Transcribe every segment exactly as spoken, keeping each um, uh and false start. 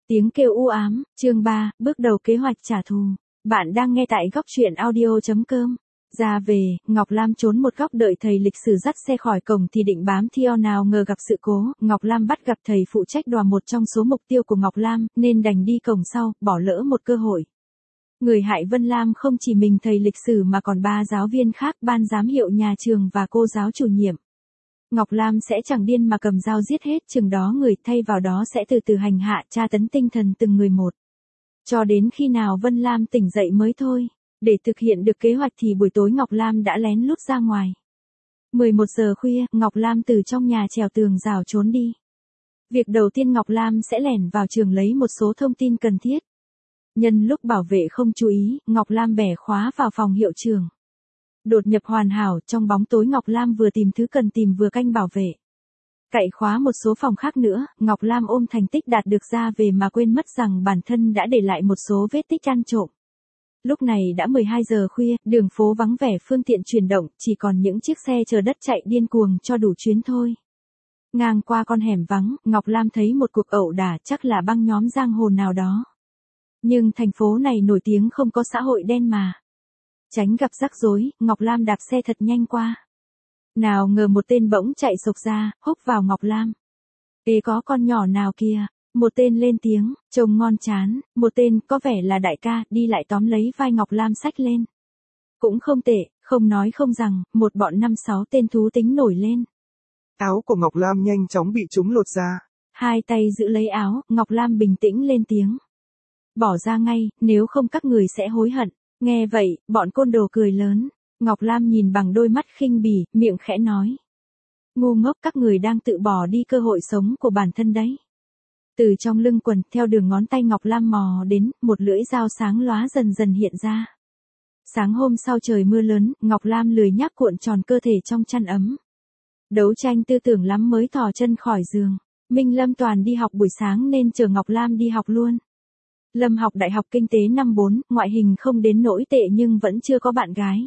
Tiếng kêu u ám, chương ba, bước đầu kế hoạch trả thù. Bạn đang nghe tại góc truyện audio chấm com. Ra về, Ngọc Lam trốn một góc đợi thầy lịch sử dắt xe khỏi cổng thì định bám theo, nào ngờ gặp sự cố. Ngọc Lam bắt gặp thầy phụ trách đoàn một trong số mục tiêu của Ngọc Lam, nên đành đi cổng sau, bỏ lỡ một cơ hội. Người hại Vân Lam không chỉ mình thầy lịch sử mà còn ba giáo viên khác, ban giám hiệu nhà trường và cô giáo chủ nhiệm. Ngọc Lam sẽ chẳng điên mà cầm dao giết hết chừng đó người, thay vào đó sẽ từ từ hành hạ tra tấn tinh thần từng người một. Cho đến khi nào Vân Lam tỉnh dậy mới thôi. Để thực hiện được kế hoạch thì buổi tối Ngọc Lam đã lén lút ra ngoài. mười một giờ khuya, Ngọc Lam từ trong nhà trèo tường rào trốn đi. Việc đầu tiên Ngọc Lam sẽ lẻn vào trường lấy một số thông tin cần thiết. Nhân lúc bảo vệ không chú ý, Ngọc Lam bẻ khóa vào phòng hiệu trưởng. Đột nhập hoàn hảo, trong bóng tối Ngọc Lam vừa tìm thứ cần tìm vừa canh bảo vệ. Cậy khóa một số phòng khác nữa, Ngọc Lam ôm thành tích đạt được ra về mà quên mất rằng bản thân đã để lại một số vết tích ăn trộm. Lúc này đã mười hai giờ khuya, đường phố vắng vẻ phương tiện chuyển động, chỉ còn những chiếc xe chờ đất chạy điên cuồng cho đủ chuyến thôi. Ngang qua con hẻm vắng, Ngọc Lam thấy một cuộc ẩu đả, chắc là băng nhóm giang hồ nào đó. Nhưng thành phố này nổi tiếng không có xã hội đen mà. Tránh gặp rắc rối, Ngọc Lam đạp xe thật nhanh qua. Nào ngờ một tên bỗng chạy xộc ra, húc vào Ngọc Lam. Ê, có con nhỏ nào kìa. Một tên lên tiếng, trông ngon chán, một tên có vẻ là đại ca, đi lại tóm lấy vai Ngọc Lam xách lên. Cũng không tệ, không nói không rằng, một bọn năm sáu tên thú tính nổi lên. Áo của Ngọc Lam nhanh chóng bị chúng lột ra. Hai tay giữ lấy áo, Ngọc Lam bình tĩnh lên tiếng. Bỏ ra ngay, nếu không các người sẽ hối hận. Nghe vậy, bọn côn đồ cười lớn. Ngọc Lam nhìn bằng đôi mắt khinh bỉ, miệng khẽ nói. Ngu ngốc, các người đang tự bỏ đi cơ hội sống của bản thân đấy. Từ trong lưng quần, theo đường ngón tay Ngọc Lam mò đến, một lưỡi dao sáng lóa dần dần hiện ra. Sáng hôm sau trời mưa lớn, Ngọc Lam lười nhác cuộn tròn cơ thể trong chăn ấm. Đấu tranh tư tưởng lắm mới thò chân khỏi giường. Minh Lâm toàn đi học buổi sáng nên chờ Ngọc Lam đi học luôn. Lâm học đại học kinh tế năm bốn, ngoại hình không đến nỗi tệ nhưng vẫn chưa có bạn gái.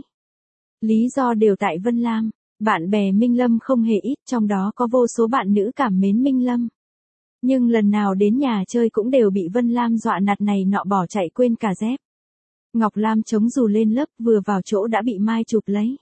Lý do đều tại Vân Lam. Bạn bè Minh Lâm không hề ít, trong đó có vô số bạn nữ cảm mến Minh Lâm. Nhưng lần nào đến nhà chơi cũng đều bị Vân Lam dọa nạt này nọ, bỏ chạy quên cả dép. Ngọc Lam chống dù lên lớp, vừa vào chỗ đã bị Mai chụp lấy.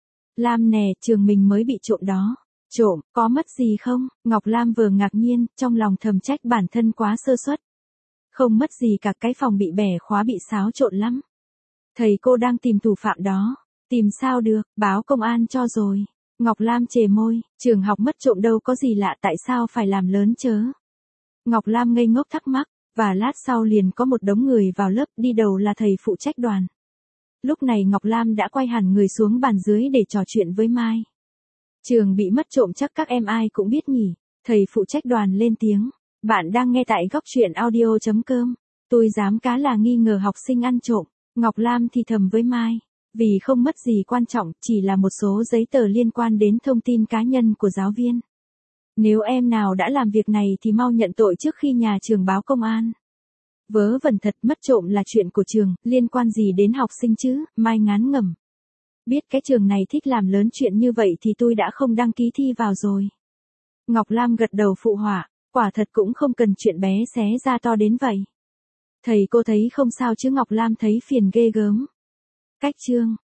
Lam nè, trường mình mới bị trộm đó. Trộm, có mất gì không? Ngọc Lam vừa ngạc nhiên, trong lòng thầm trách bản thân quá sơ suất. Không mất gì cả, cái phòng bị bẻ khóa bị xáo trộn lắm. Thầy cô đang tìm thủ phạm đó. Tìm sao được, báo công an cho rồi. Ngọc Lam chề môi, trường học mất trộm đâu có gì lạ, tại sao phải làm lớn chớ. Ngọc Lam ngây ngốc thắc mắc, và lát sau liền có một đống người vào lớp, đi đầu là thầy phụ trách đoàn. Lúc này Ngọc Lam đã quay hẳn người xuống bàn dưới để trò chuyện với Mai. Trường bị mất trộm chắc các em ai cũng biết nhỉ. Thầy phụ trách đoàn lên tiếng. Bạn đang nghe tại góc truyện audio chấm com. Tôi dám cá là nghi ngờ học sinh ăn trộm. Ngọc Lam thì thầm với Mai. Vì không mất gì quan trọng, chỉ là một số giấy tờ liên quan đến thông tin cá nhân của giáo viên. Nếu em nào đã làm việc này thì mau nhận tội trước khi nhà trường báo công an. Vớ vẩn thật, mất trộm là chuyện của trường, liên quan gì đến học sinh chứ, Mai ngán ngẩm. Biết cái trường này thích làm lớn chuyện như vậy thì tôi đã không đăng ký thi vào rồi. Ngọc Lam gật đầu phụ họa, quả thật cũng không cần chuyện bé xé ra to đến vậy. Thầy cô thấy không sao chứ? Ngọc Lam thấy phiền ghê gớm. Cách chương.